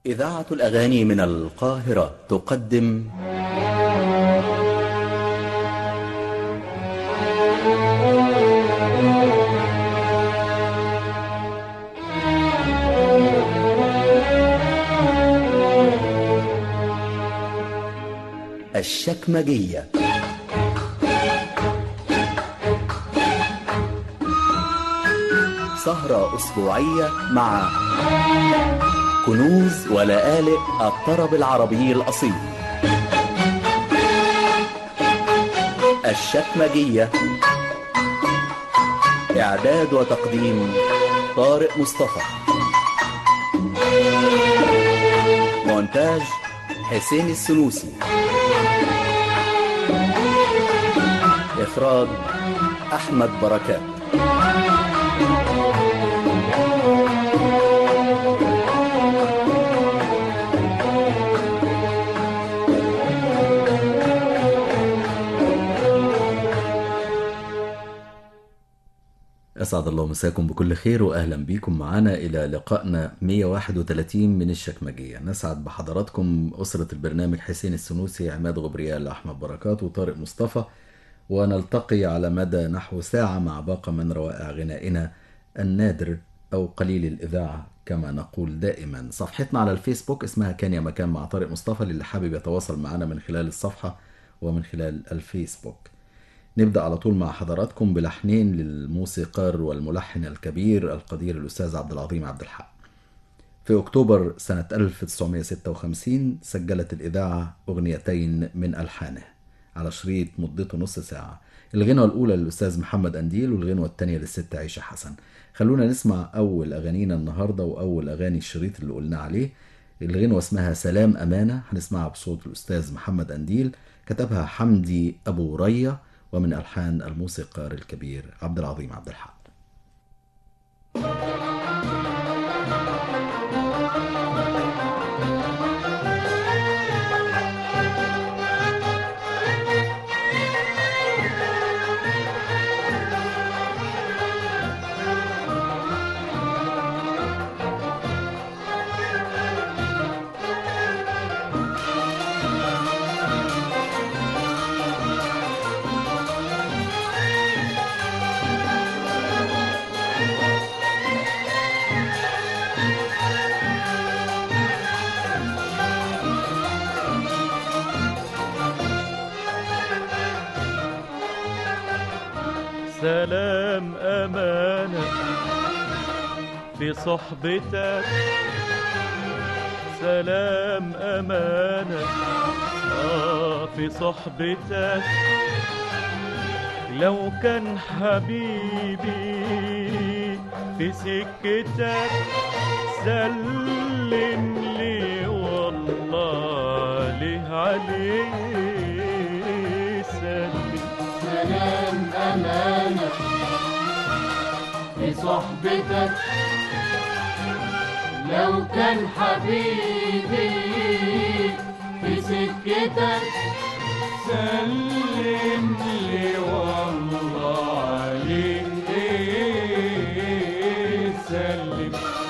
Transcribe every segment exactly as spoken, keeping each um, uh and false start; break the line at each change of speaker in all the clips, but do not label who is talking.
إذاعة الأغاني من القاهرة تقدم الشكمجية. سهرة أسبوعية مع كنوز ولآلئ الطرب العربي الأصيل. الشكمجية، إعداد وتقديم طارق مصطفى، مونتاج حسين السنوسي، إخراج أحمد بركات. أسعد الله مساكم بكل خير وأهلا بكم معنا إلى لقائنا مئة وواحد وثلاثين من الشكمجية. نسعد بحضراتكم أسرة البرنامج حسين السنوسي، عماد غبريال، أحمد بركات، وطارق مصطفى، ونلتقي على مدى نحو ساعة مع باقة من روائع غنائنا النادر أو قليل الإذاعة كما نقول دائما. صفحتنا على الفيسبوك اسمها كان يا مكان مع طارق مصطفى، للي حابب يتواصل معنا من خلال الصفحة ومن خلال الفيسبوك. نبدأ على طول مع حضراتكم بلحنين للموسيقار والملحن الكبير القدير الأستاذ عبد العظيم عبد الحق. في أكتوبر سنة ألف وتسعمئة وستة وخمسين سجلت الإذاعة أغنيتين من ألحانه على شريط مدته نص ساعة. الغنوة الأولى للأستاذ محمد أنديل والغنوة الثانية للست عيشة حسن. خلونا نسمع أول أغانينا النهاردة وأول أغاني الشريط اللي قلنا عليه. الغنوة اسمها سلام أمانة، هنسمعها بصوت الأستاذ محمد أنديل، كتبها حمدي أبو ريا، ومن ألحان الموسيقار الكبير عبد العظيم عبد الحق.
سلام أمانة في صحبتك، سلام أمانة آه في صحبتك، لو كان حبيبي في سكتك سلم لي والله عليه عليه سلم.
سلام أمانة في صحبتك، لو كان حبيبي في سكتك سلم لي والله عليه سلم.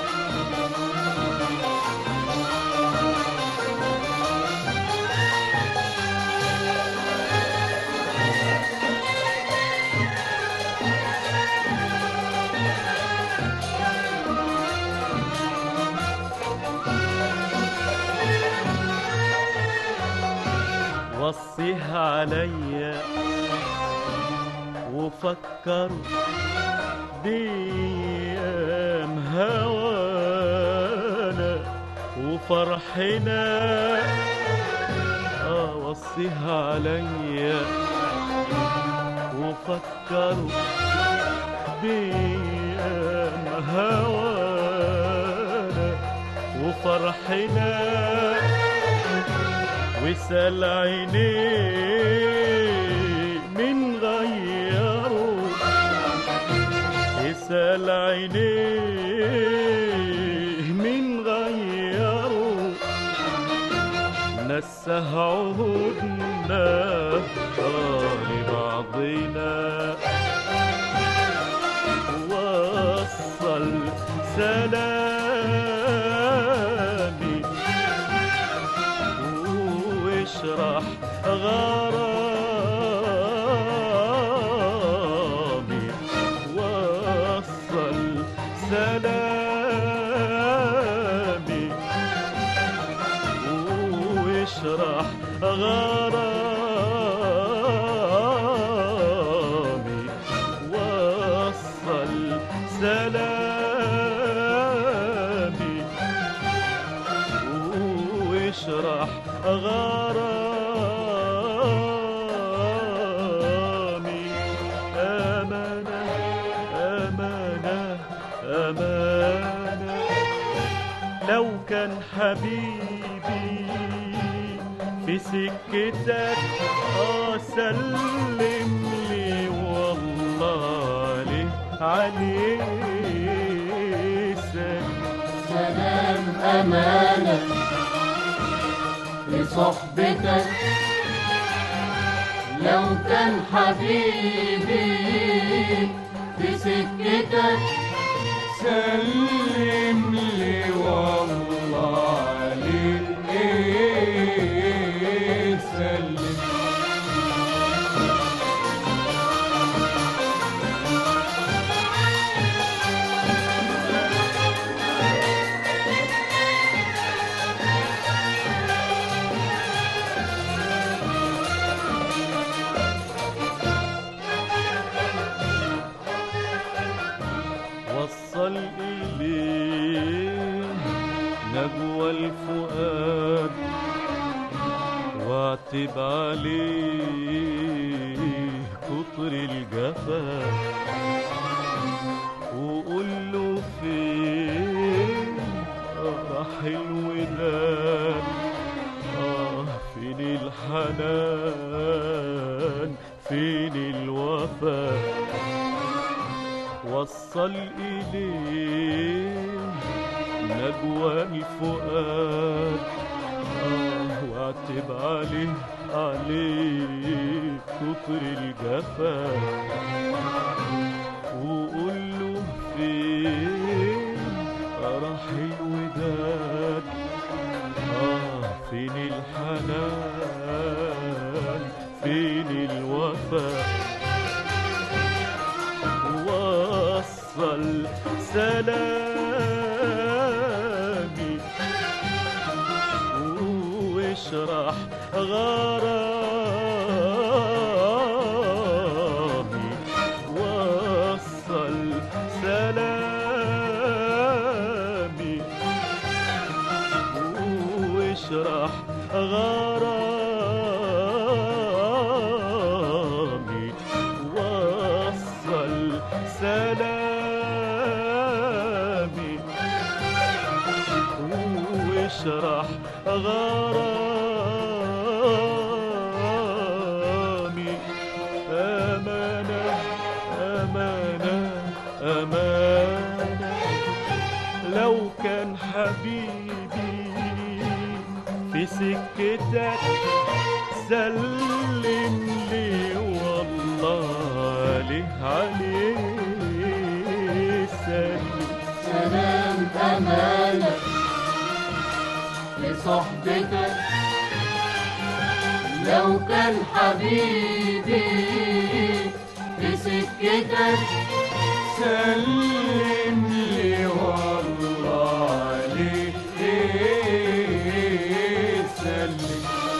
وصيها عليا وفكروا بأيام هوانا وفرحنا، آه وصيها عليا وفكروا بأيام هوانا وفرحنا، وسال عينيه من غيره، يسال عينيه من غيره، نسه عهودنا لبعضنا، وصل سلامي غرامي وصل سلامي واشرح غرامي أمانة أمانة أمانة لو كان حبيبي في سكتك اه سلم لي والله عليه سلم
سلام أمانة لصحبتك لو كان حبيبي في سكتك سلم لي والله عليك سلم
وصل إليه نجوى الفؤاد واعتب عليه كتر الجفا وقول له فين راح الوداد آه فين الحنان فين الوفا وصل إليه نجوى الفؤاد آه واعتب عليه عليه كتر الجفا وقول له فين راح الوداد آه فين الحنان فين الوفا وصل سلامي واشرح غرامي وصل سلامي واشرح غرامي وصل سلامي واشرح غرامي أمانة أمانة أمانة لو كان حبيبي في سكتك سلم لي والله عليه سلم
سلام أمانة لصحبتك لو كان حبيبي في سكتك سلم لي والله عليك سلم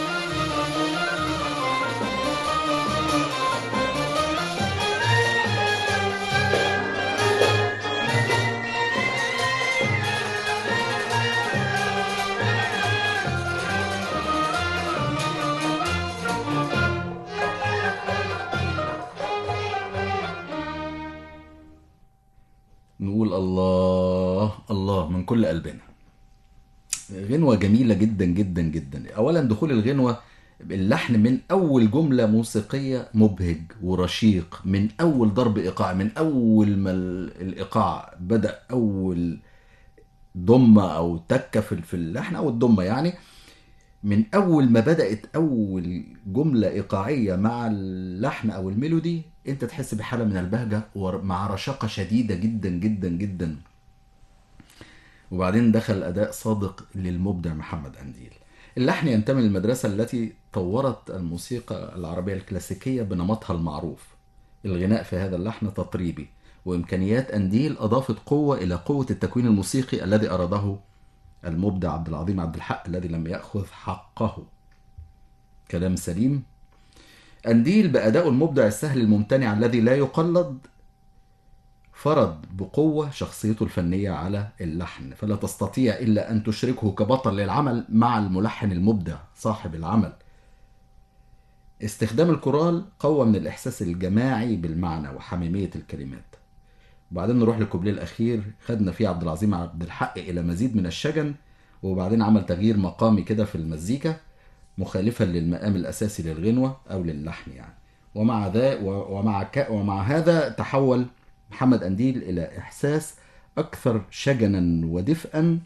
نقول الله الله من كل قلبنا. غنوة جميلة جدا جدا جدا. أولا دخول الغنوة اللحن من أول جملة موسيقية مبهج ورشيق، من أول ضرب إيقاع، من أول ما الإيقاع بدأ، أول ضمة أو تكة في اللحن أو الضمة يعني، من أول ما بدأت أول جملة إيقاعية مع اللحن أو الميلودي أنت تحس بحالة من البهجة ومع رشاقة شديدة جدا جدا جدا. وبعدين دخل أداء صادق للمبدع محمد قنديل. اللحن ينتمي للمدرسة التي طورت الموسيقى العربية الكلاسيكية بنمطها المعروف. الغناء في هذا اللحن تطريبي، وإمكانيات قنديل أضافت قوة إلى قوة التكوين الموسيقي الذي أراده المبدع عبد العظيم عبد الحق الذي لم يأخذ حقه. كلام سليم. قنديل بأدائه المبدع السهل الممتنع الذي لا يقلد فرض بقوة شخصيته الفنية على اللحن، فلا تستطيع إلا أن تشركه كبطل للعمل مع الملحن المبدع صاحب العمل. استخدام الكورال قوى من الإحساس الجماعي بالمعنى وحميمية الكلمات. وبعدين نروح للكوبليه الأخير، خدنا فيه عبد العظيم عبد الحق إلى مزيد من الشجن، وبعدين عمل تغيير مقامي كده في المزيكا مخالفا للمقام الأساسي للغنوة أو للحن يعني. ومع ذا ومع ك... ومع هذا تحول محمد قنديل إلى إحساس أكثر شجنا ودفئا،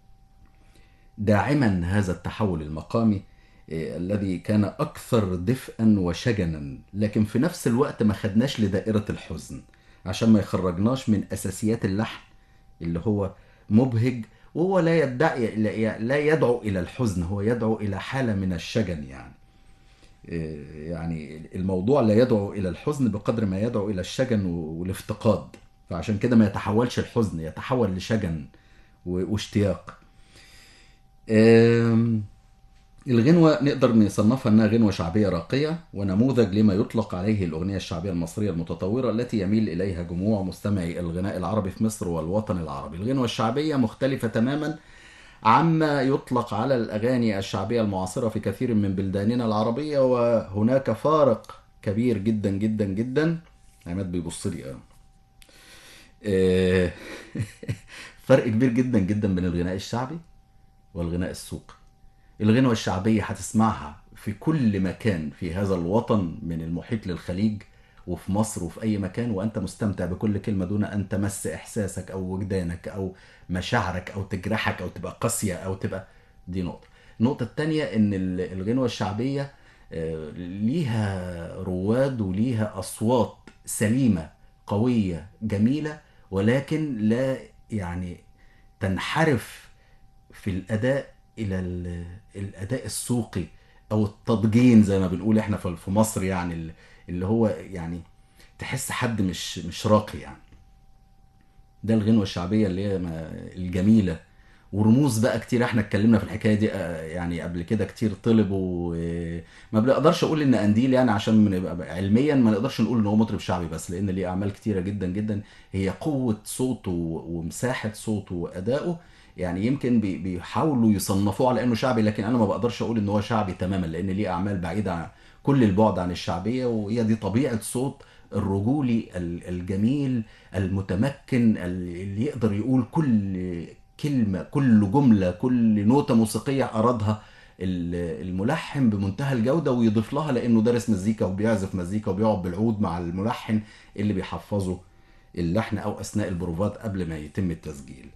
داعما هذا التحول المقامي إيه، الذي كان أكثر دفئا وشجنا، لكن في نفس الوقت ما خدناش لدائرة الحزن عشان ما يخرجناش من أساسيات اللحن اللي هو مبهج، وهو لا يدعي لا يدعو إلى الحزن، هو يدعو إلى حالة من الشجن يعني. يعني الموضوع لا يدعو إلى الحزن بقدر ما يدعو إلى الشجن والافتقاد، فعشان كده ما يتحولش الحزن، يتحول لشجن واشتياق. الغنوة نقدر نصنفها أنها غنوة شعبية راقية ونموذج لما يطلق عليه الأغنية الشعبية المصرية المتطورة التي يميل إليها جموع مستمعي الغناء العربي في مصر والوطن العربي. الغنوة الشعبية مختلفة تماما عما يطلق على الأغاني الشعبية المعاصرة في كثير من بلداننا العربية، وهناك فارق كبير جدا جدا جدا. عماد بيبص لي اه فرق كبير جدا جدا بين الغناء الشعبي والغناء السوقي. الغنوة الشعبية هتسمعها في كل مكان في هذا الوطن من المحيط للخليج وفي مصر وفي أي مكان، وأنت مستمتع بكل كلمة دون أن تمس إحساسك أو وجدانك أو مشاعرك أو تجرحك أو تبقى قاسية أو تبقى. دي نقطة. النقطة التانية إن الغنوة الشعبية ليها رواد وليها أصوات سليمة قوية جميلة، ولكن لا يعني تنحرف في الأداء الى الاداء السوقي او التضجين زي ما بنقول احنا في مصر، يعني اللي هو يعني تحس حد مش مش راقي يعني. ده الغنوة الشعبية اللي هي الجميلة، ورموز بقى كتير احنا اتكلمنا في الحكاية دي يعني قبل كده كتير طلب، وما بنقدرش اقول ان قنديل يعني عشان نبقى علميا ما نقدرش نقول ان هو مطرب شعبي بس، لان ليه اعمال كتيرة جدا جدا هي قوة صوته ومساحة صوته وادائه يعني يمكن بيحاولوا يصنفوه على انه شعبي، لكن انا ما بقدرش اقول ان هو شعبي تماما، لان ليه اعمال بعيده عن كل البعد عن الشعبيه، وهي دي طبيعه صوت الرجولي الجميل المتمكن اللي يقدر يقول كل كلمه كل جمله كل نوته موسيقيه ارادها الملحن بمنتهى الجوده، ويضيف لها لانه دارس مزيكا وبيعزف مزيكا وبيقعد بالعود مع الملحن اللي بيحفظه اللحن او اثناء البروفات قبل ما يتم التسجيل.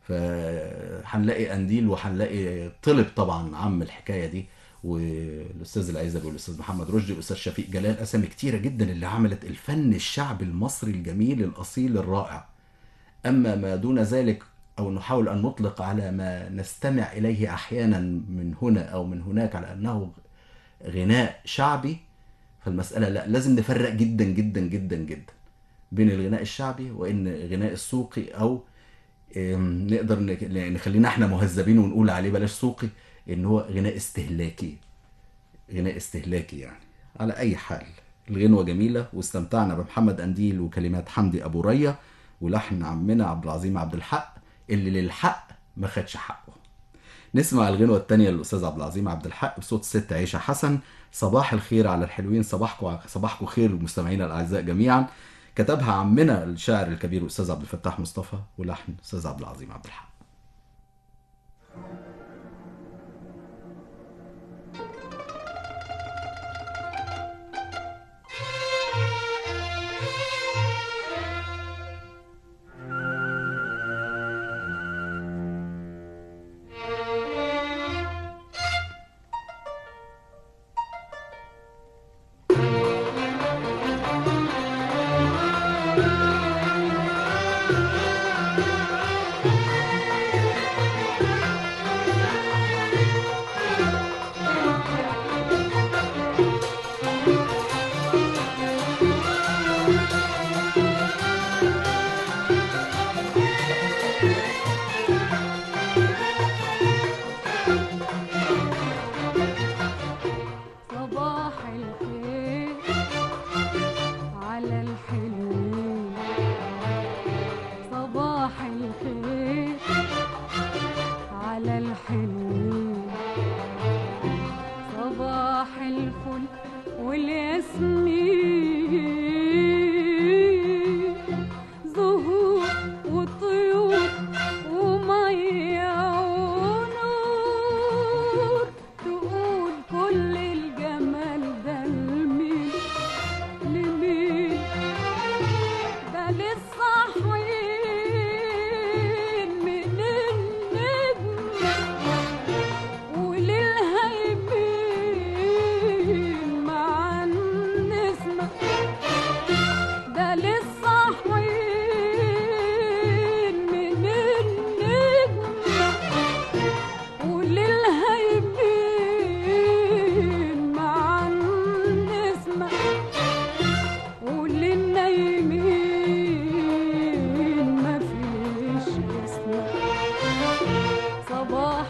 فهنلاقي قنديل وهنلاقي طلب طبعا عم الحكايه دي، والاستاذ العزبي والاستاذ محمد رشدي والاستاذ شفيق جلال، اسامي كتيره جدا اللي عملت الفن الشعبي المصري الجميل الاصيل الرائع. اما ما دون ذلك او نحاول ان نطلق على ما نستمع اليه احيانا من هنا او من هناك على انه غناء شعبي، فالمساله لا، لازم نفرق جدا جدا جدا جدا بين الغناء الشعبي وان غناء السوقي، او نقدر نخلينا احنا مهذبين ونقول عليه بلاش سوقي، ان هو غناء استهلاكي. غناء استهلاكي يعني. على اي حال الغنوة جميلة واستمتعنا بمحمد قنديل وكلمات حمدي ابو ريا ولحن عمنا عبد العظيم عبد الحق اللي للحق ما خدش حقه. نسمع الغنوة الثانية للاستاذ عبد العظيم عبد الحق بصوت الست عيشة حسن. صباح الخير على الحلوين، صباحكم صباحكم خير مستمعينا الاعزاء جميعا. كتبها عمنا الشاعر الكبير الاستاذ عبد الفتاح مصطفى ولحن الاستاذ عبد العظيم عبد الحق.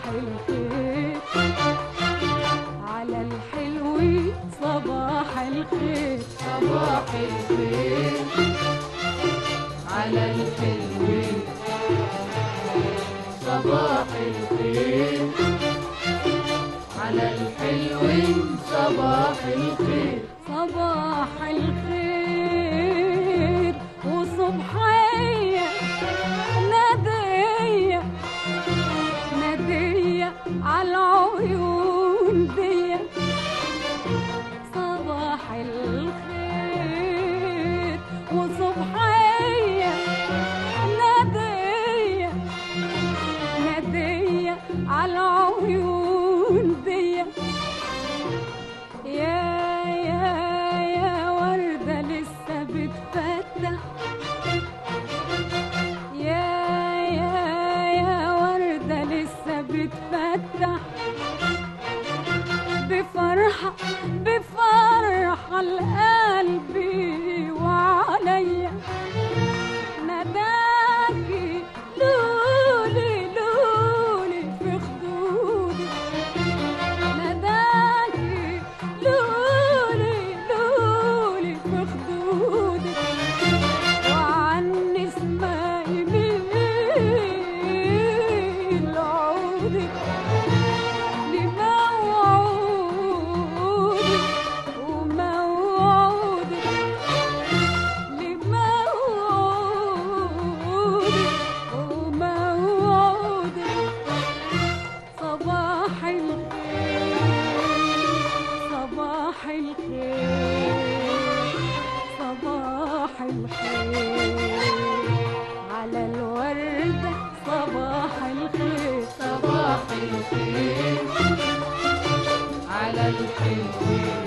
الخير على الحلوين صباح الخير
صباح الخير على الحلوين صباح الخير على الحلوين صباح الخير
صباح الخير وصبحية نادية نادية على العيون دي صباح الخير وصبحية نادية نادية على العيون دي يا يا يا وردة لسه بتفتح يا يا يا وردة لسه بتفتح بفرحة بفرحة لقلبي وعليا نداكي لولي لولي في خدودي نداكي لولي لولي في خدودي وعني اسمعي مين عودي لموعودي وموعودي لموعودي وموعودي صباح الخير صباح الخير صباح الخير على الوردة صباح الخير
صباح الخير على الحلوين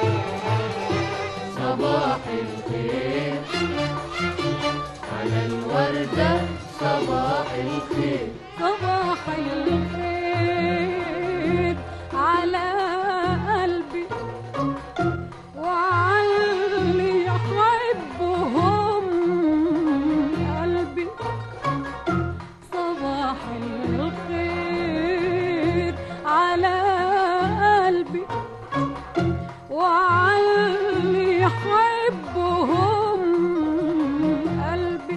صباح الخير على الوردة صباح الخير
صباح الخير على قلبي وعلى اللي يحبهم قلبي صباح الخير على قلبي وعلى اللي يحبهم قلبي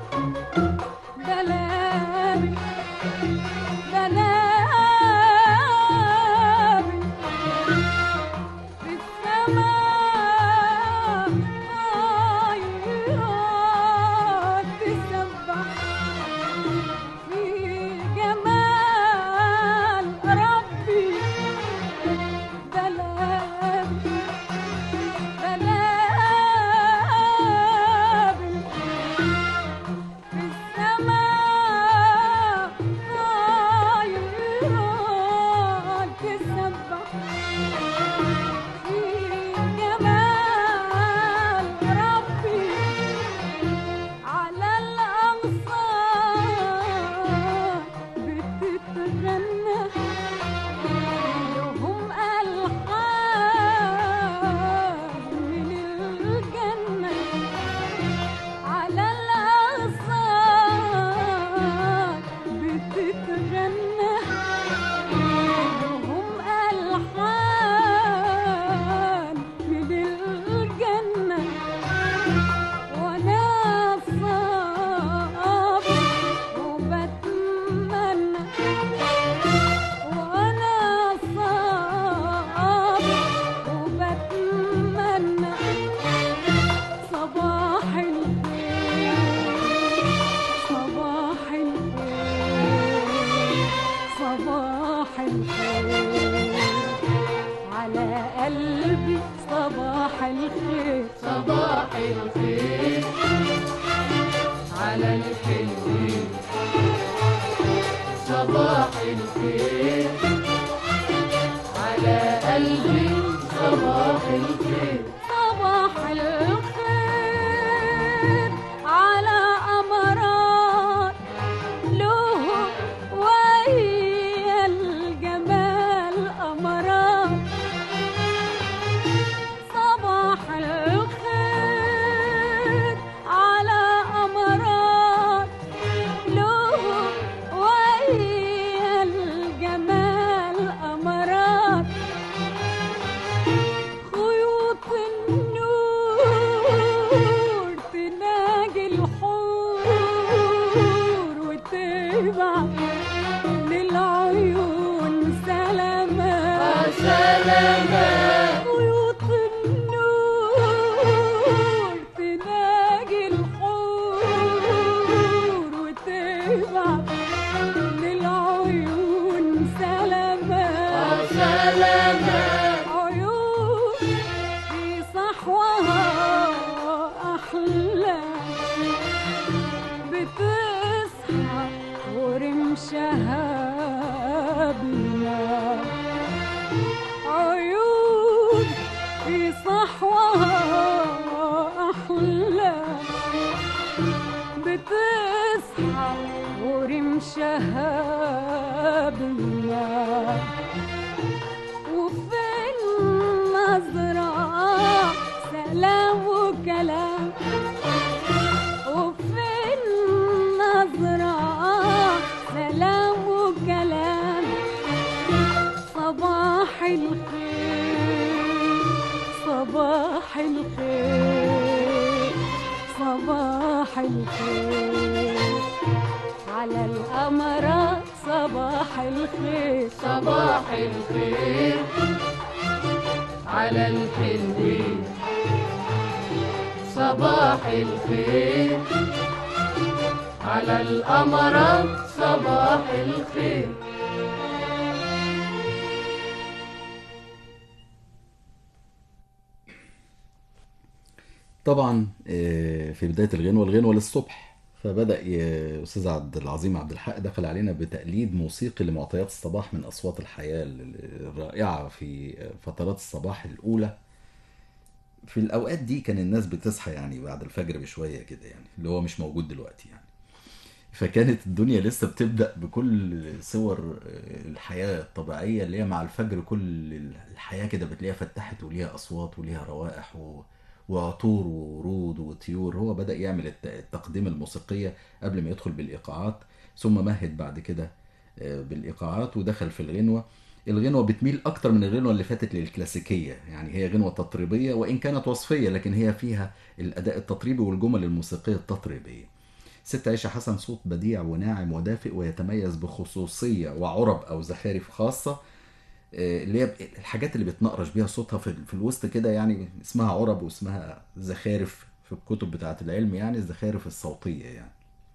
بلابي بلابي في السماء طايرات تسبح في جمال ربي بلابي بلابي في السماء طايرات تسبح في جمال ربي على الأغصان بتتغنى لهم ألحان من الجنة على الأغصان بتتغنى لهم ألحان من الجنة وأنا صابر وبتمنى وأنا صابر وبتمنى صباح الخير صباح الخير صباح الخير على قلبي صباح الخير
صباح الخير على الحلوين صباح الخير على قلبي صباح الخير
صباح الخير على أمراء لهم ويا الجمال أمراء صباح الخير على أمراء لهم ويا الجمال
سلامات
خيوط النور تناجي الحور وتبعت للعيون سلامات
سلامات
عيون في صحوها أحلى بتصحى ورمشها بلاد عيون في صحوها أحلى بتصحى ورمشها بلاد وفي النظرة سلام وكلام وفي النظرة سلام وكلام صباح الخير صباح الخير صباح الخير على الأمراء صباح الخير
صباح الخير على الحلوين صباح الخير على الأمراء صباح الخير.
طبعا آه، في بداية الغنوة الغنوة للصبح، فبدأ ي- أستاذ عبد العظيم عبد الحق دخل علينا بتقليد موسيقي لمعطيات الصباح من أصوات الحياة الرائعة في فترات الصباح الأولى. في الأوقات دي كان الناس بتصحى يعني بعد الفجر بشوية كده، يعني اللي هو مش موجود دلوقتي يعني. فكانت الدنيا لسه بتبدأ بكل صور الحياة الطبيعية اللي هي مع الفجر، كل الحياة كده بتلاقيها فتحت وليها أصوات وليها روائح و... وعطور وورود وطيور. هو بدأ يعمل الت- التقديم الموسيقية قبل ما يدخل بالإيقاعات، ثم مهد بعد كده آه، بالإيقاعات ودخل في الغنوة. الغنوة بتميل أكتر من الغنوة اللي فاتت للكلاسيكية، يعني هي غنوة تطريبية وإن كانت وصفية، لكن هي فيها الأداء التطريبي والجمل الموسيقية التطريبية. ست عيشة حسن صوت بديع وناعم ودافئ، ويتميز بخصوصية وعرب أو زخارف خاصة، آه، اللي هي الحاجات اللي بتنقرش بيها صوتها في في الوسط كده، يعني اسمها عرب واسمها زخارف في الكتب بتاعة العلم، يعني الزخارف الصوتية يعني.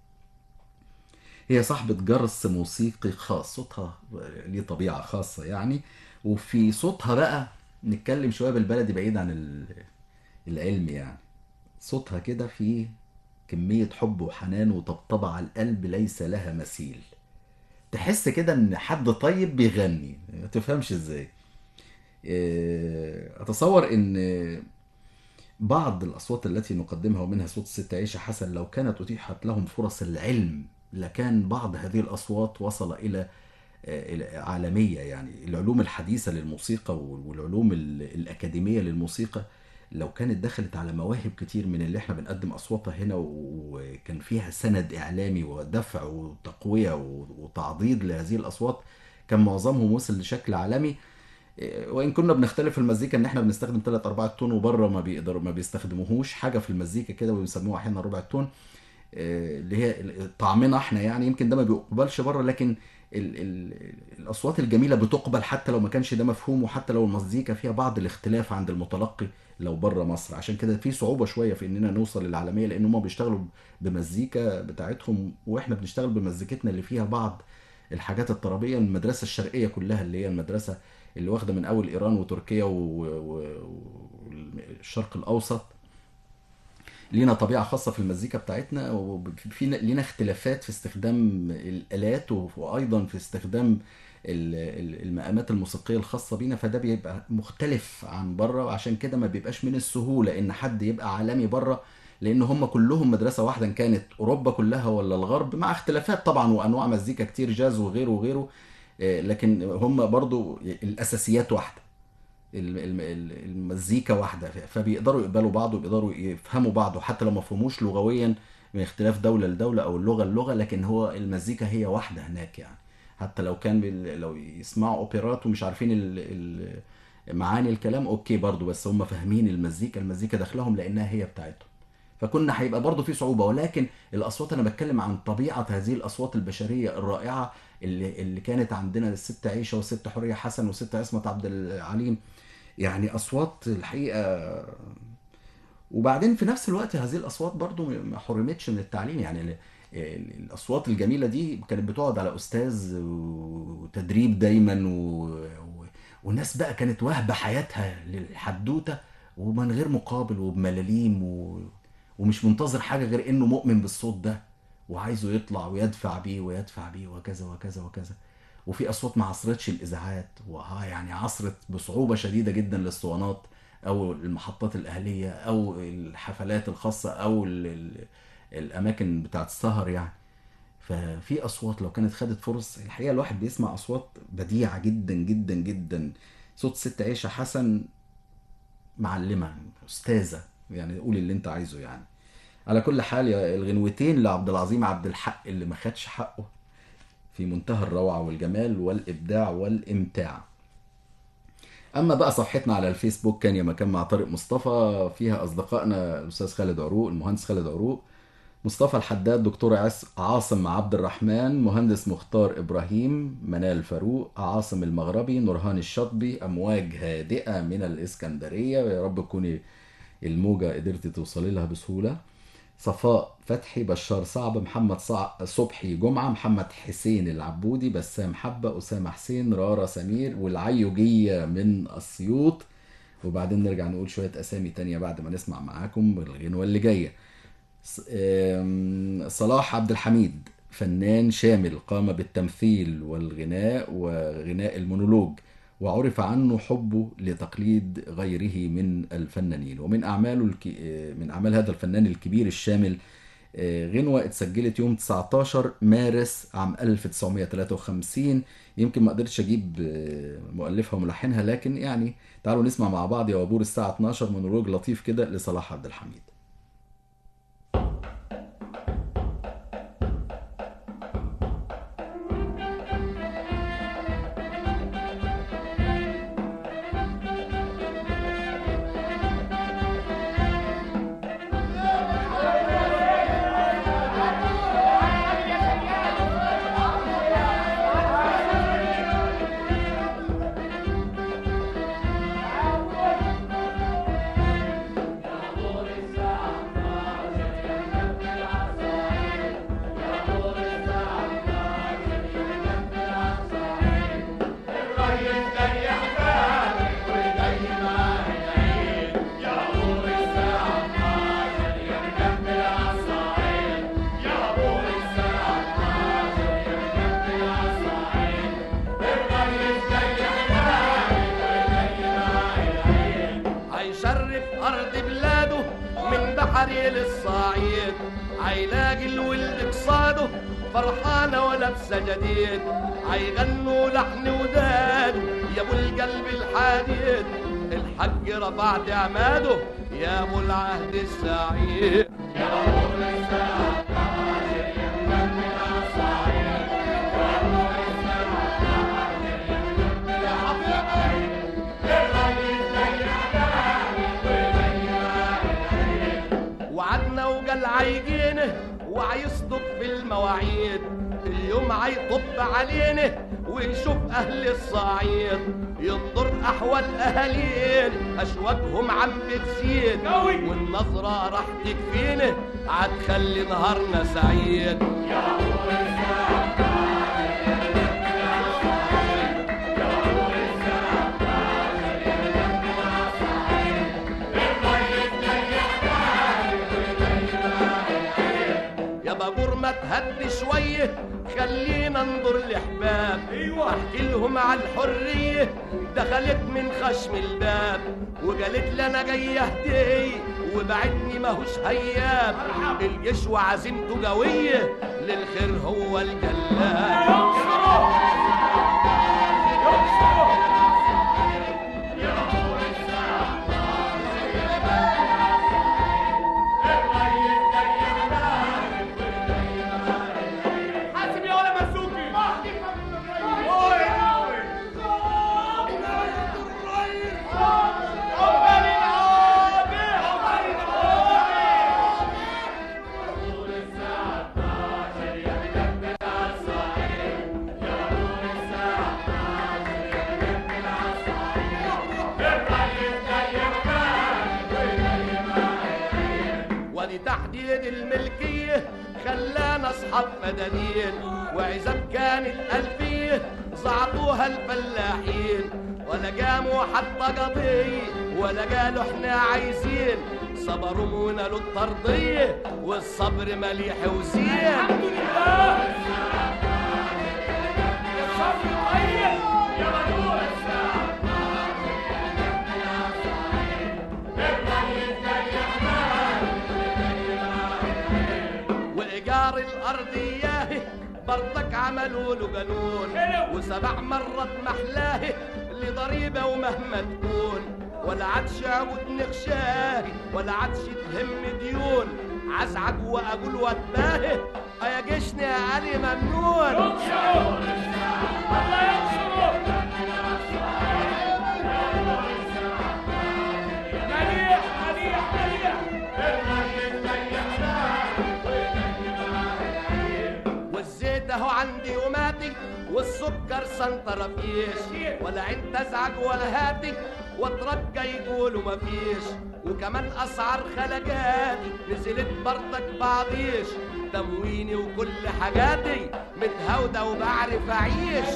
هي صاحبة جرس موسيقي خاص، صوتها ليه طبيعة خاصة يعني. وفي صوتها بقى نتكلم شوية بالبلدي بعيد عن ال- العلم يعني. صوتها كده فيه كمية حب وحنان وطبطبة على القلب ليس لها مثيل. تحس كده ان حد طيب بيغني، ما تفهمش ازاي. إيه، اتصور ان بعض الاصوات التي نقدمها ومنها صوت الست عيشة حسن لو كانت اتيحت لهم فرص العلم لكان بعض هذه الاصوات وصل الى آه، عالمية. يعني العلوم الحديثة للموسيقى والعلوم ال- الأكاديمية للموسيقى لو كانت دخلت على مواهب كتير من اللي احنا بنقدم أصواتها هنا، وكان فيها سند إعلامي ودفع وتقوية وتعضيد لهذه الأصوات، كان معظمهم وصل لشكل عالمي. إيه، وإن كنا بنختلف في المزيكا إن احنا بنستخدم ثلاث أربعة تون وبره ما بيقدروا ما بيستخدموهوش حاجة في المزيكا كده، ويسموها أحيانا ربع تون، آه، اللي هي طعمنا احنا يعني. يمكن ده ما بيقبلش بره، لكن ال ال الاصوات الجميله بتقبل حتى لو ما كانش ده مفهوم، وحتى لو المزيكا فيها بعض الاختلاف عند المتلقي لو بره مصر. عشان كده في صعوبه شويه في اننا نوصل للعالميه، لان هم بيشتغلوا بمزيكا بتاعتهم واحنا بنشتغل بمزيكتنا اللي فيها بعض الحاجات الطربيه من المدرسه الشرقيه كلها، اللي هي المدرسه اللي واخده من اول ايران وتركيا والشرق الاوسط. لينا طبيعة خاصة في المزيكا بتاعتنا، وفي لينا اختلافات في استخدام الآلات و- وأيضا في استخدام ال- ال- المقامات الموسيقية الخاصة بينا، فده بيبقى مختلف عن بره. وعشان كده ما بيبقاش من السهولة إن حد يبقى عالمي بره، لأن هم كلهم مدرسة واحدة، إن كانت أوروبا كلها ولا الغرب، مع اختلافات طبعا وأنواع مزيكا كتير، جاز وغيره وغيره. آه، لكن هم برضو الأساسيات واحدة، الم- الم- ال- المزيكا واحدة، ف- فبيقدروا يقبلوا بعض وبيقدروا يفهموا بعض، وحتى لو ما فهموش لغويا من اختلاف دولة لدولة أو اللغة اللغة، لكن هو المزيكا هي واحدة هناك يعني. حتى لو كان بال... لو يسمعوا أوبرات ومش عارفين ال... ال... معاني الكلام أوكي برضو، بس هم فاهمين المزيكا، المزيكا داخلهم لأنها هي بتاعتهم. فكنا هيبقى برضو في صعوبة، ولكن الأصوات أنا بتكلم عن طبيعة هذه الأصوات البشرية الرائعة اللي, اللي كانت عندنا الست عيشة والست حورية حسن والست عصمت عبد العليم. يعني اصوات الحقيقه. وبعدين في نفس الوقت هذه الاصوات برضو ما حرمتش من التعليم، يعني ال- ال- الاصوات الجميله دي كانت بتقعد على استاذ وتدريب دايما و... و... والناس بقى كانت واهبه حياتها للحدوته ومن غير مقابل وبملاليم و... ومش منتظر حاجه غير انه مؤمن بالصوت ده وعايزه يطلع ويدفع بيه ويدفع بيه وكذا وكذا وكذا. وفي اصوات ما عصرتش الاذاعات، وها يعني عصرت بصعوبه شديده جدا الاسطوانات او المحطات الاهليه او الحفلات الخاصه او ال ال الاماكن بتاعت السهر يعني. ففي اصوات لو كانت خدت فرص، الحقيقه الواحد بيسمع اصوات بديعه جدا جدا جدا. صوت ست عيشه حسن معلمه استاذه، يعني قول اللي انت عايزه يعني. على كل حال يا الغنوتين لعبد العظيم عبد الحق اللي ما خدش حقه في منتهى الروعه والجمال والابداع والامتاع. اما بقى صفحتنا على الفيسبوك كان يا مكان مع طارق مصطفى، فيها اصدقائنا الاستاذ خالد عروق، المهندس خالد عروق، مصطفى الحداد، دكتور عاس- عاصم عبد الرحمن، مهندس مختار ابراهيم، منال فاروق، عاصم المغربي، نورهان الشطبي، امواج هادئه من الاسكندريه، ويا رب تكوني الموجه قدرت توصلي لها بسهوله. صفاء فتحي، بشار صعب، محمد صع... صبحي جمعة، محمد حسين العبودي، بسام حبة، أسامة حسين، رارة سمير، والعيوجية من أسيوط. وبعدين نرجع نقول شوية أسامي تانية بعد ما نسمع معاكم الغنوة اللي جاية. ص- آم، صلاح عبد الحميد، فنان شامل قام بالتمثيل والغناء وغناء المونولوج، وعرف عنه حبه لتقليد غيره من الفنانين. ومن أعماله الك... من أعمال هذا الفنان الكبير الشامل آه، غنوة اتسجلت يوم تسعتاشر مارس عام ألف وتسعمائة وثلاثة وخمسين. يمكن ما قدرتش اجيب آه، مؤلفها وملحنها، لكن يعني تعالوا نسمع مع بعض يا وابور الساعة اتناشر مونولوج لطيف كده لصلاح عبد الحميد.
هيشرف أرض بلاده من بحري للصعيد، هيلاقي الولد قصاده فرحانة ولابسة جديد، هيغنوا لحن وداده يا ابو القلب الحديد، الحج رفع عماده يا ابو العهد السعيد. يا ابو الساعة اتناشر يا مجمل الصعيد، يا ابو الساعة اتناشر يا مجمل الصعيد، الرئيس زي وعدنا وقال عيجينه وعيصدق في المواعيد، اليوم عيطب علينا ويشوف اهل الصعيد، ينظر احوال اهالينا اشواقهم عم بتزيد، والنظره راح تكفينا عتخلي نهارنا سعيد. يا ابو الساعه ما تهدي شويه خلينا ننظر لحباب، ايوه احكي لهم عن الحريه دخلت من خشم الباب، وقالت لي انا جايه هديه وبعدني ماهوش هياب، الجيش وعزيمته قويه للخير هو الجلاب. زيد الملكية خلانا اصحاب مدنيين، وعزب كانت ألفية صعدوها الفلاحين، ولا قاموا حتى قضية ولا قالوا احنا عايزين، صبروا ونالوا الترضية والصبر مليح وزين. الحمد لله يا صبر طيب يا مدور الساعة وإيجار الأرض ياهي برضك عملوا له قانون، وسبع مرات محلاه لضريبة ومهما تكون، ولا عادش عود نخشاه ولا عادش تهم ديون، عزعج واقول واتباهي يا جيشنا يا علي ممنون. ينصروا الله ينصروا مليح مليح مليح. والزيت اهو عندي وماتي والسكر سنطرة فيش، ولا عين تزعج ولا هاتي واترجى يقولوا مفيش، وكمان اسعار خلجاتي نزلت برضك بعضيش، تمويني وكل حاجاتي متهودة وبعرف اعيش.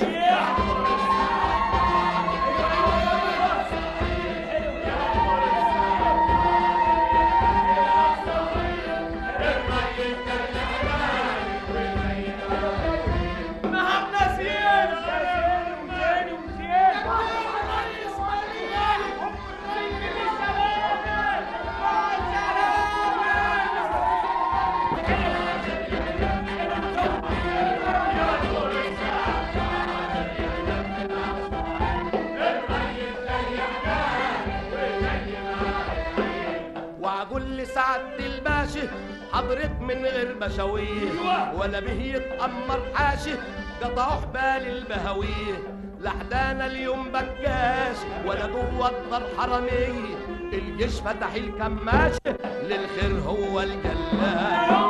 سعد الباشا حضرت من غير بشويه، ولا به يتأمر حاشه قطعوا حبال البهويه، لحدانا اليوم بكاش ولا جوه الدار حراميه، الجيش فتح الكماشه للخير هو الجلاد.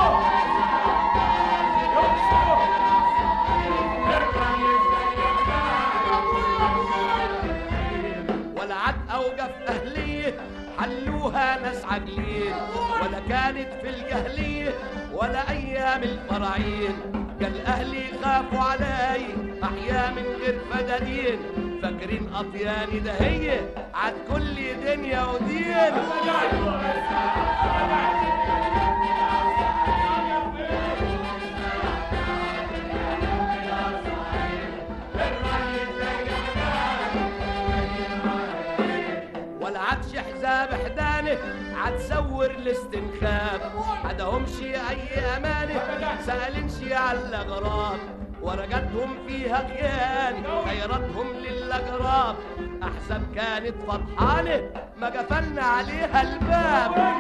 ولا عاد اوقف اهليه حلوها ناس عاقلين، ولا كانت في الجهلية ولا أيام الفراعين، قال أهلي خافوا علي أحيا من غير فدادين، فاكرين أطياني ده هي عاد كل دنيا ودين. عادش حزاب حدانه عاد زور الاستنخاب، عدهمشي اي امانه سالنشي على الاغراب، ورقتهم فيها خيانه خيرتهم للاغراب، احسب كانت فرحانه ما قفلنا عليها الباب.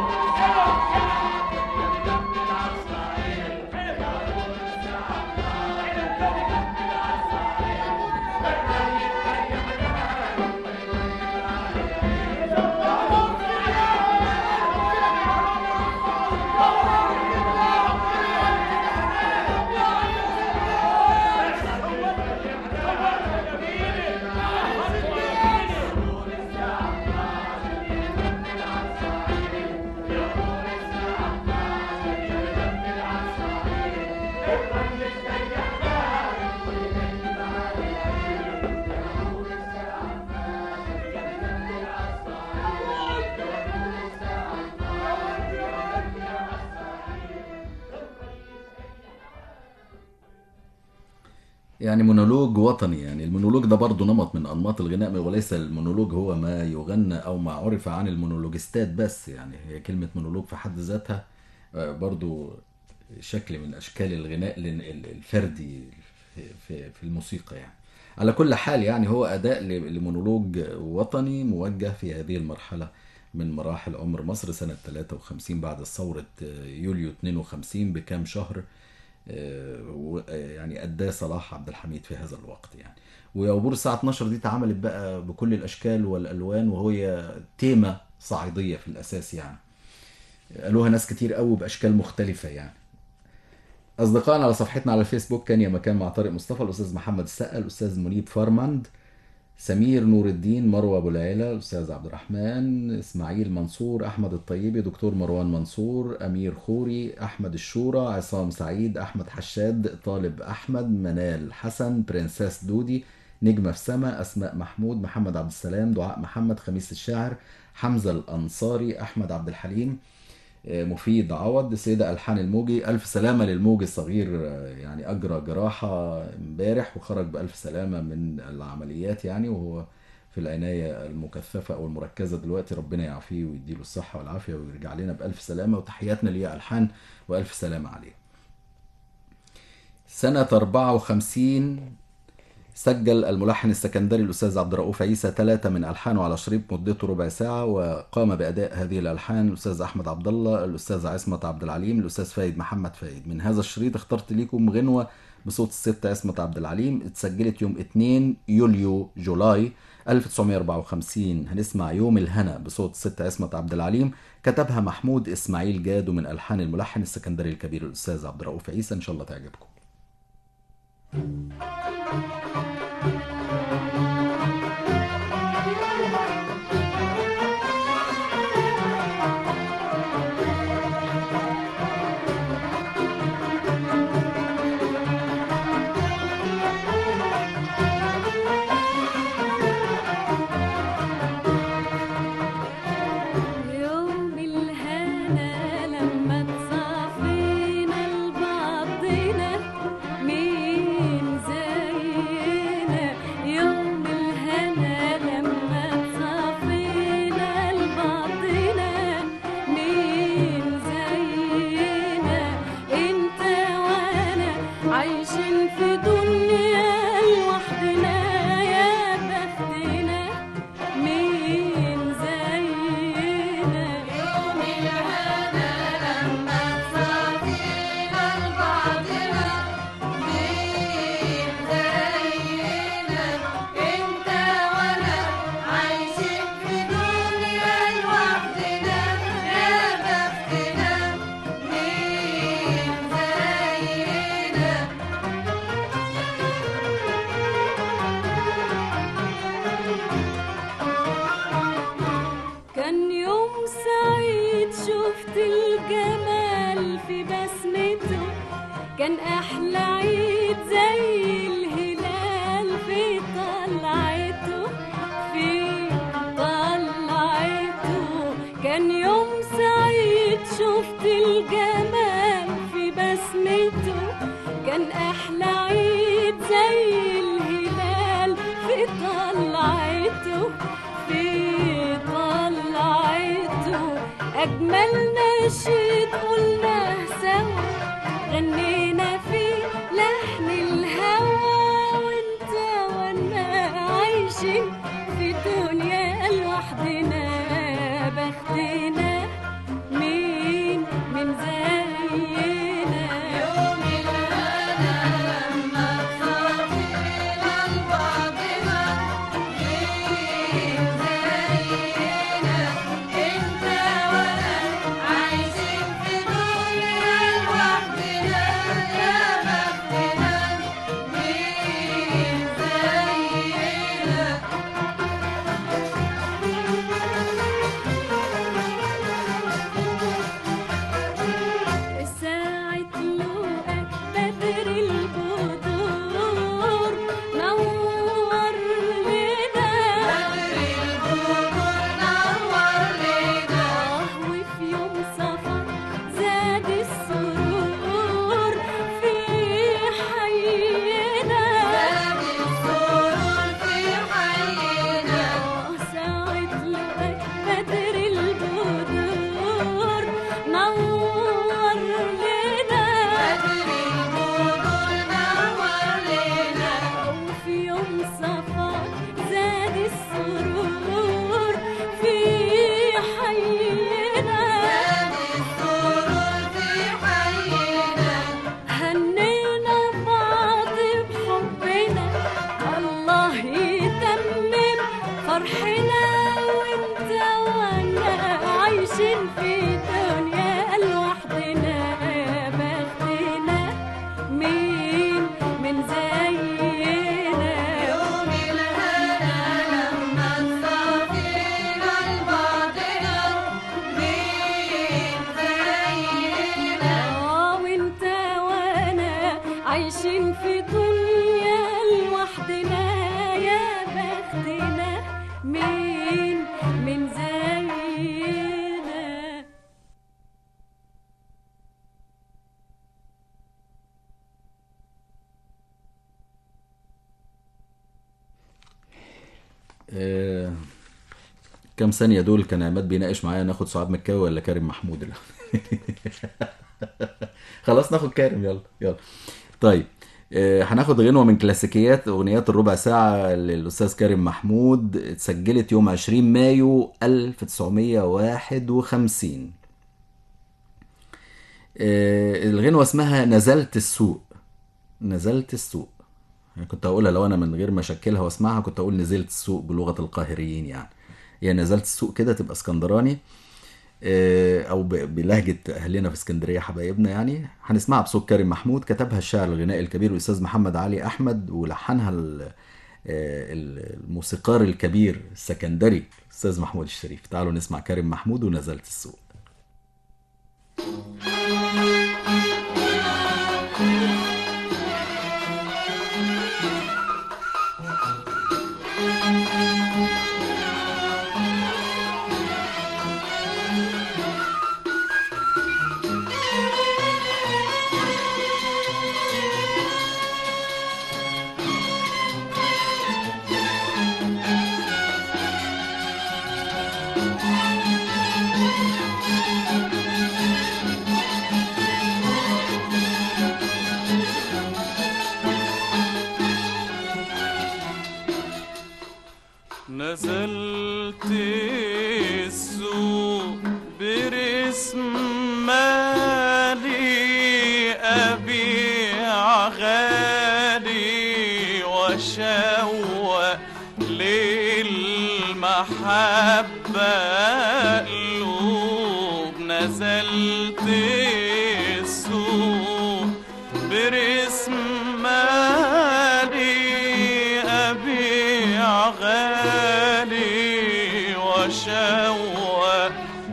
يعني مونولوج وطني، يعني المونولوج ده برضه نمط من أنماط الغناء، وليس المونولوج هو ما يغنى أو ما عرف عن المونولوجستات بس، يعني هي كلمة مونولوج في حد ذاتها برضه شكل من أشكال الغناء الفردي في الموسيقى. يعني على كل حال يعني هو أداء لمونولوج وطني موجه في هذه المرحلة من مراحل عمر مصر سنة ثلاثة وخمسين بعد ثورة يوليو اثنين وخمسين بكام شهر، يعني أداه صلاح عبد الحميد في هذا الوقت. يعني ويوبور الساعة اتناشر دي اتعملت بقى بكل الأشكال والألوان، وهي تيمة صعيدية في الأساس، يعني قالوها ناس كتير قوي بأشكال مختلفة. يعني أصدقائنا على صفحتنا على الفيسبوك كان يا مكان مع طارق مصطفى، الأستاذ محمد السقا، الأستاذ منيب فارماند، سمير نور الدين، مروة أبو العيلة، الأستاذ عبد الرحمن، إسماعيل منصور، أحمد الطيبي، دكتور مروان منصور، أمير خوري، أحمد الشورى، عصام سعيد، أحمد حشاد، طالب أحمد، منال حسن، برنسيس دودي، نجمة في سما، أسماء محمود، محمد عبد السلام، دعاء محمد، خميس الشاعر، حمزة الأنصاري، أحمد عبد الحليم، مفيد عوض، سيدة ألحان الموجي. ألف سلامة للموجي الصغير، يعني أجرى جراحة امبارح وخرج بألف سلامة من العمليات يعني، وهو في العناية المكثفة أو المركزة دلوقتي. ربنا يعافيه ويديله الصحة والعافية ويرجع لنا بألف سلامة، وتحياتنا ليه ألحان وألف سلامة عليه. سنة أربعة وخمسين سجل الملحن السكندري الأستاذ عبد الرؤوف عيسى ثلاثة من ألحانه على شريط مدته ربع ساعة، وقام بأداء هذه الألحان الأستاذ أحمد عبد الله، الأستاذ عصمت عبد العليم، الأستاذ فايد محمد فايد. من هذا الشريط اخترت لكم غنوة بصوت الست عصمت عبد العليم، اتسجلت يوم اثنين يوليو جولاي ألف وتسعمائة وأربعة وخمسين. هنسمع يوم الهنا بصوت الست عصمت عبد العليم، كتبها محمود إسماعيل جاد، من ألحان الملحن السكندري الكبير الأستاذ عبد الرؤوف عيسى. إن شاء الله تعجبكم.
كان أحلى عيد زي الهلال في طلعته، في طلعته. كان يوم سعيد شفت الجمال في بسمته، كان أحلى عيد زي الهلال في طلعته، في طلعته. أجمل نشيد قلناه سوا، غنينا في لحن الهوى، وانت وانا عايشين في دنيا لوحدنا. بختنا مين من زينا، يوم الهنا لما صافينا لبعضنا. مين زينا انت وانا عايشين في دنيا لوحدنا. يا بختنا مين زينا. ساعة لقاك بدر البدور نور لنا، بدر البدور نور لنا. وفي يوم صفا زاد السرور في حينا، زاد السرور في حينا. ساعة لقاك بدر البدور نور لنا، بدر البدور نور لنا. وفي يوم صفا زاد السرور في حينا، زاد السرور في حينا. هنينا بعض بحبنا، الله يتمم فرحنا. وانت وانا عايشين في دنيا لوحدنا. بختنا مين من زينا، يوم الهنا
آه، كام ثانية دول كان عماد بيناقش معايا ناخد سعاد مكاوي ولا كريم محمود؟ لا. خلاص ناخد كريم، يلا يلا. طيب آه، هناخد غنوة من كلاسيكيات أغنيات الربع ساعة للأستاذ كريم محمود، اتسجلت يوم عشرين مايو ألف وتسعمية وواحد وخمسين. آه، الغنوة اسمها نزلت السوق. نزلت السوق، يعني كنت هقولها لو أنا من غير ما أشكلها واسمعها كنت هقول نزلت السوق بلغة القاهريين يعني. هي يعني نزلت السوق كده تبقى اسكندراني، آه، او ب- بلهجه اهلنا في اسكندريه حبايبنا يعني. هنسمعها بصوت كريم محمود، كتبها الشاعر الغنائي الكبير الاستاذ محمد علي احمد، ولحنها ال- آه، الموسيقار الكبير السكندري الاستاذ محمود الشريف. تعالوا نسمع كريم محمود ونزلت السوق.
نزلت السوق برسم مالي أبيع غالي وشوق للمحبة قلوب. نزلت السوق برسم مالي أبيع غالي وشوق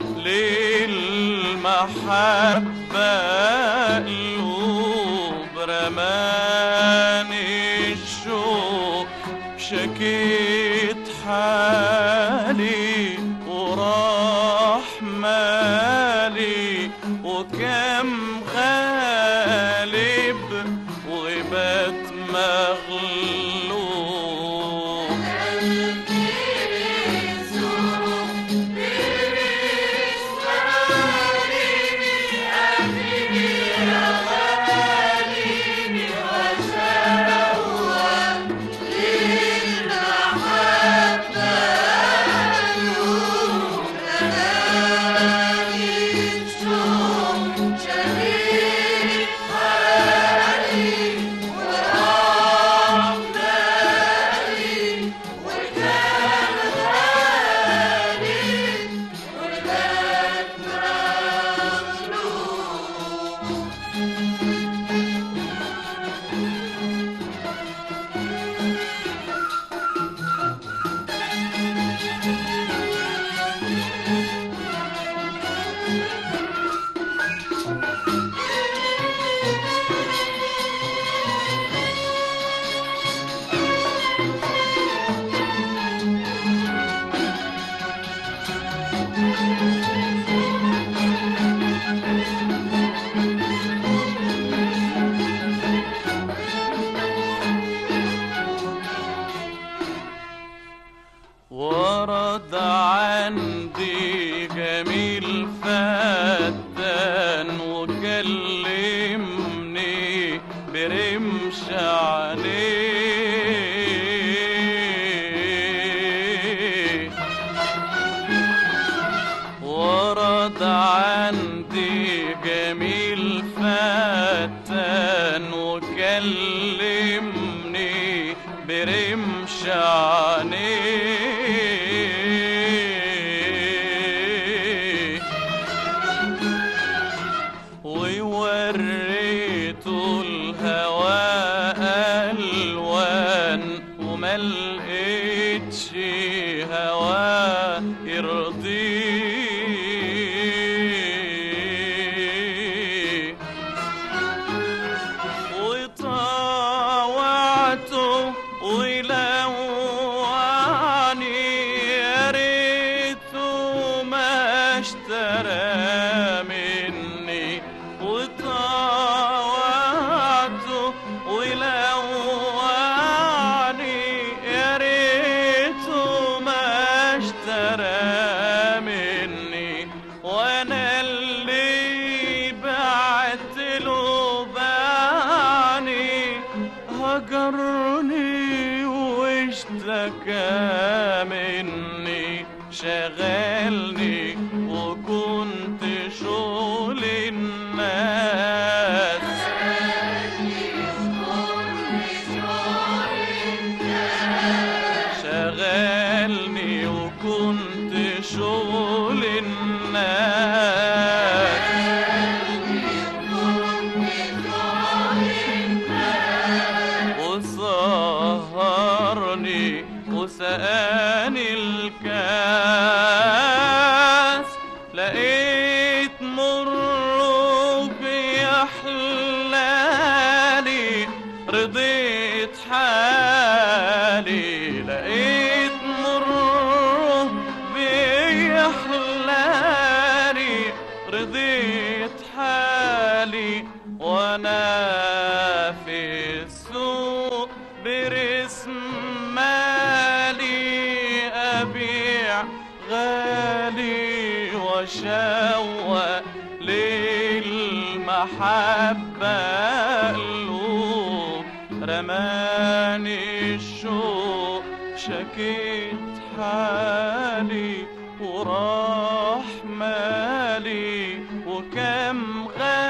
للمحبة قلوب. رماني الشوق شكيت حالي وراح مالي وكم غالب وبات مغلوب. ورد عندي جميل فتان وكلمني برمش عينيه. ورد عندي جميل فتان وكلمني برمش عينيه. ووريته الهوى ألوان وملقتش هوى يرضيه. وطاوعته ولوعني يا ريته ما اشترى مني. وطاوعته ولوعني يا ريته ذكاء مني شغلني وكنت شغل الناس شغلني وكنت شغل الناس وسهرني وسقاني الكاس لقيت مر بيحلالي رضيت حالي لقيت مر بيحلالي رضيت حالي وانا في السوق برسم مالي أبيع غالي وشوق للمحبة قلوب رماني الشوق شكيت حالي وراح مالي وكم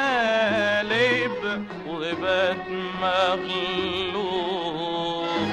غالب وغبت مغلوب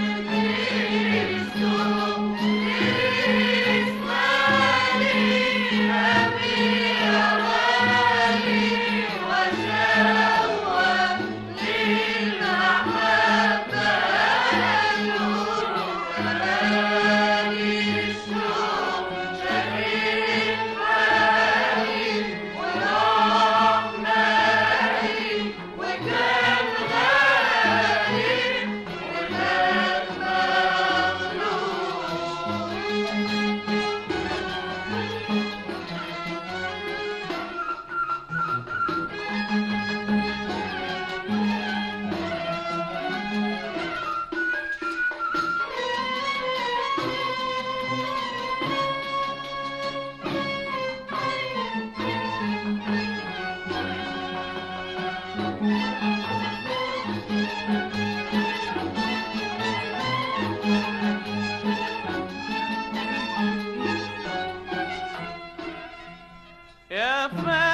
يا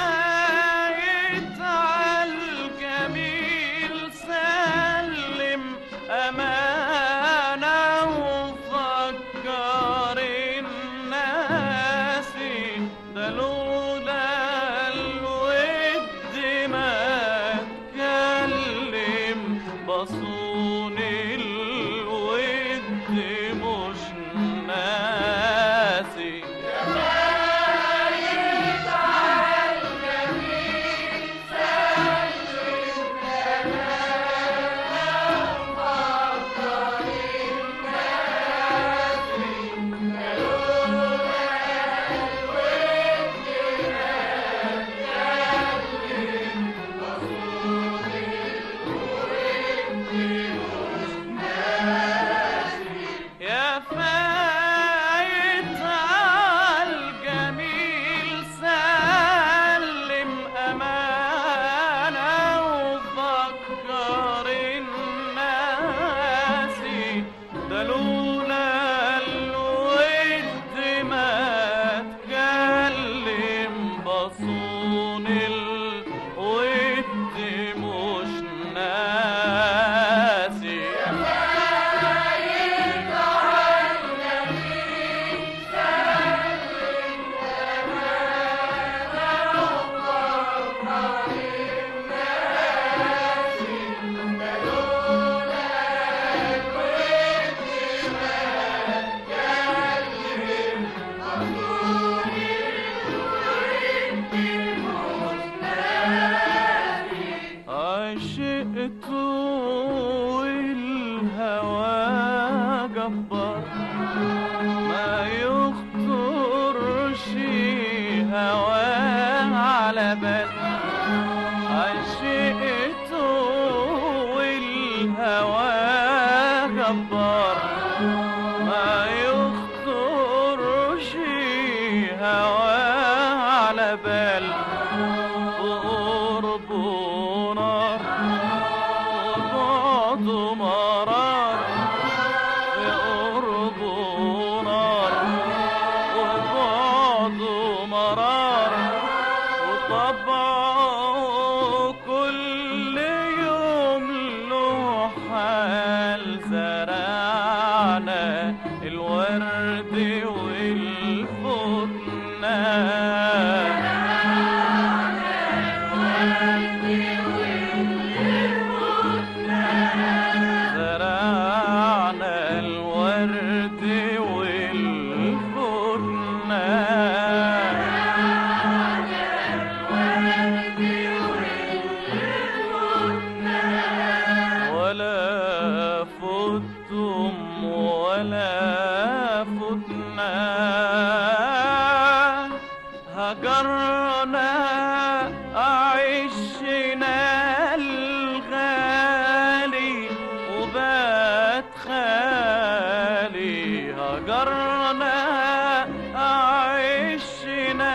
فايت عالجميل سلم أمانة وفكر الناس ده لولا الود ما اتكلم بصون الود مش ناسي يا فايت عالجميل سلم أمانة وفكر الناس ده لولا الود ما اتكلم بصون الود مش ناسي عشقت والهوى جبار ما يخطرش هواه على بال عشقت والهوى جبار ما يخطرش هواه على بال وقربه نار وبعده مرار الورد والفتنة زرعنا الورد والفتنة ولا فتم ولا فتنا هجرنا عشنا الغالي وبات خالي هجرنا عشنا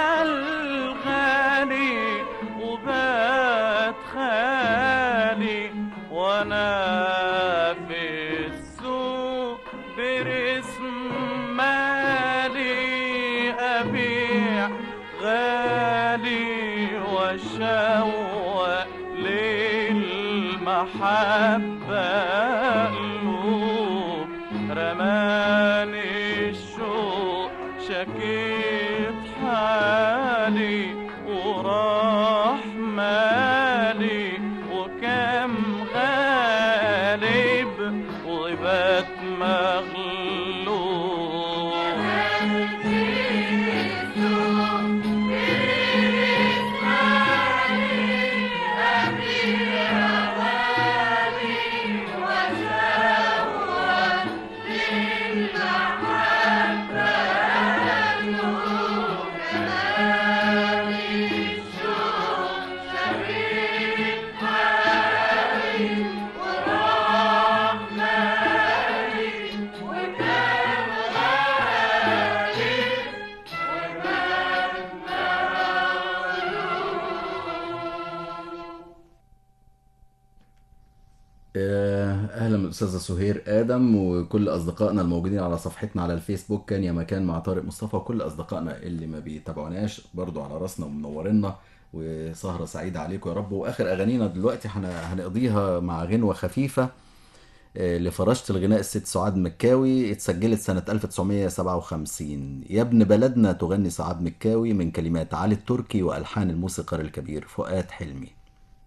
الغالي وبات خالي وانا في السوق برسم مالي ابيع غالي وشوق للمحبة قلوب رماني الشوق شكيت حالي وراح مالي وكم غالب وبات مغلوب
اهلا بالاستاذه سهير ادم وكل اصدقائنا الموجودين على صفحتنا على الفيسبوك كان يا مكان مع طارق مصطفى وكل اصدقائنا اللي ما بيتابعوناش برضو على راسنا ومنورنا وسهره سعيده عليكم يا رب. واخر اغانينا دلوقتي هنقضيها مع غنوه خفيفه لفراشة الغناء الست سعاد مكاوي اتسجلت سنة ألف وتسعمية سبعة وخمسين. يا ابن بلدنا تغني سعاد مكاوي من كلمات علي التركي والحان الموسيقار الكبير فؤاد حلمي.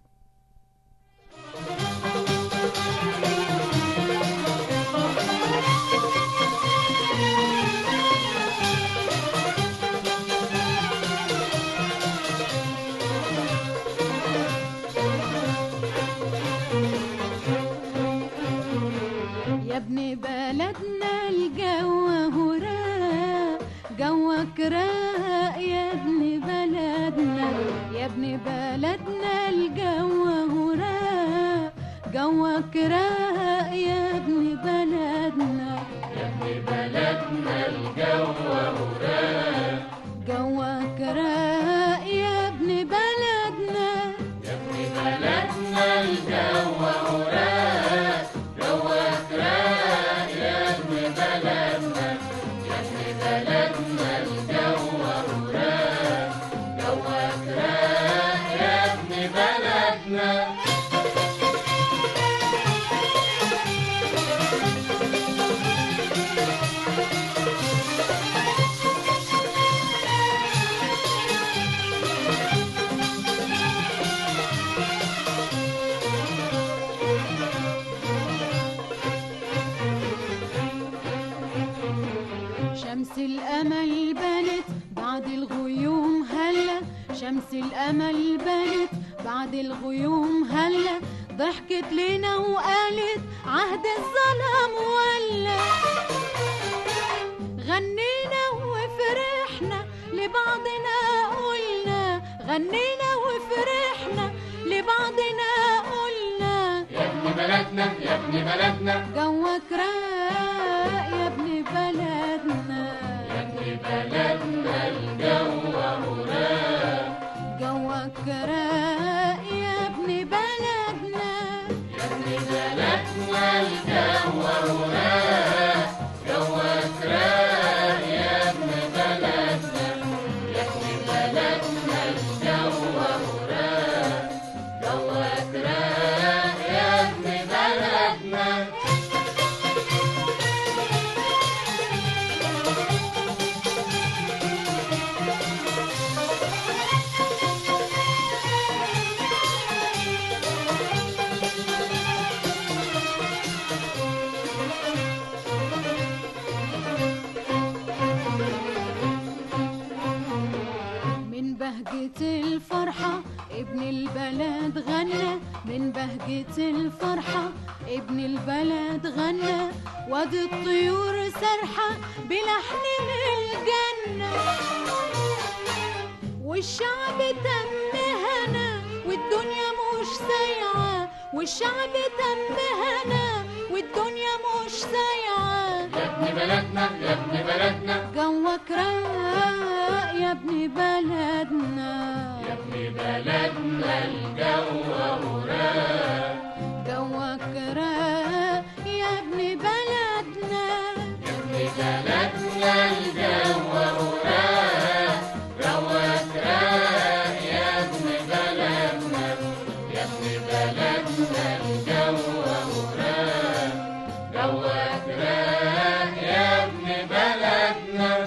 يا ابن بلدنا الجو هراء جوك راق يا ابن بلدنا يا ابن بلدنا الجو هراء جوك راق يا ابن بلدنا
يا ابن بلدنا الجو هراء
جوك راق يا ابن بلدنا
يا ابن بلدنا الجو هراء جوك راق يا ابن بلدنا يا ابن بلدنا الجو هراء جوك راق يا ابن بلدنا.
شمس الأمل بنت بعد الغيوم هلا شمس الأمل بنت بعد الغيوم هلا ضحكت لنا وقالت عهد الظلام ولا غنينا وفرحنا لبعضنا قلنا غنينا وفرحنا لبعضنا قلنا
يا ابن بلدنا يا ابن بلدنا
جوك راق يا ابن بلدنا
يا ابن بلدنا الجو هراء
جوك راق يا ابن بلدنا
يا ابن بلدنا الجو هراء جوك راق يا ابن بلدنا يا ابن بلدنا الجو هراء جوك راق يا ابن بلدنا.
ابن البلد غنى من بهجة الفرحة، ابن البلد غنى وادي الطيور سرحة بلحن الجنة، والشعب تم هنا والدنيا مش سايعة، والشعب تم هنا والدنيا مش سايعة.
يا ابن بلدنا يا ابن بلدنا
جوك راق يا ابن بلدنا،
يا ابن بلدنا الجو وراق،
جوك راق يا ابن بلدنا،
يا ابن بلدنا الجو وراق، جوك راق يا ابن بلدنا، يا ابن بلدنا الجو وراق، جوك راق يا ابن بلدنا.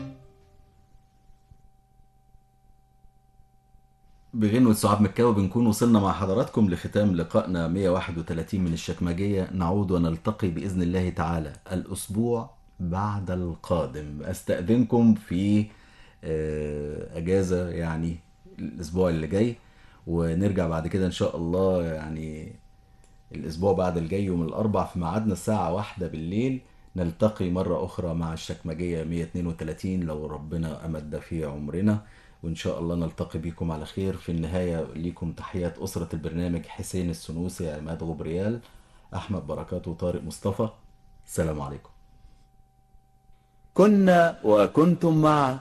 بغنوة سعاد مكاوي بنكون وصلنا مع حضراتكم لختام لقائنا مية وواحد وثلاثين من الشكمجية. نعود ونلتقي بإذن الله تعالى الأسبوع بعد القادم. أستأذنكم في أجازة يعني الأسبوع اللي جاي، ونرجع بعد كده إن شاء الله يعني الأسبوع بعد الجاي يوم الأربع في ميعادنا الساعة واحدة بالليل. نلتقي مرة أخرى مع الشكمجية مية واثنين وثلاثين لو ربنا أمد في عمرنا، وإن شاء الله نلتقي بكم على خير. في النهاية ليكم تحيات أسرة البرنامج حسين السنوسي، عماد غبريال، أحمد بركات وطارق مصطفى. السلام عليكم. كنا وكنتم مع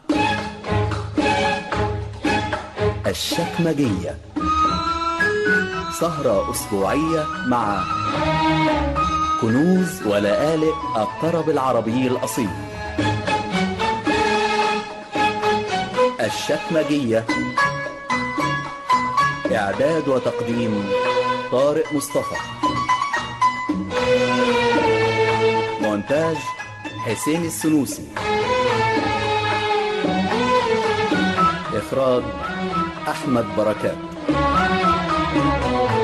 الشكمجية، سهرة أسبوعية مع كنوز ولآلئ الطرب العربي الأصيل. الشكمجية، إعداد وتقديم طارق مصطفى، مونتاج حسين السنوسي، إخراج أحمد بركات.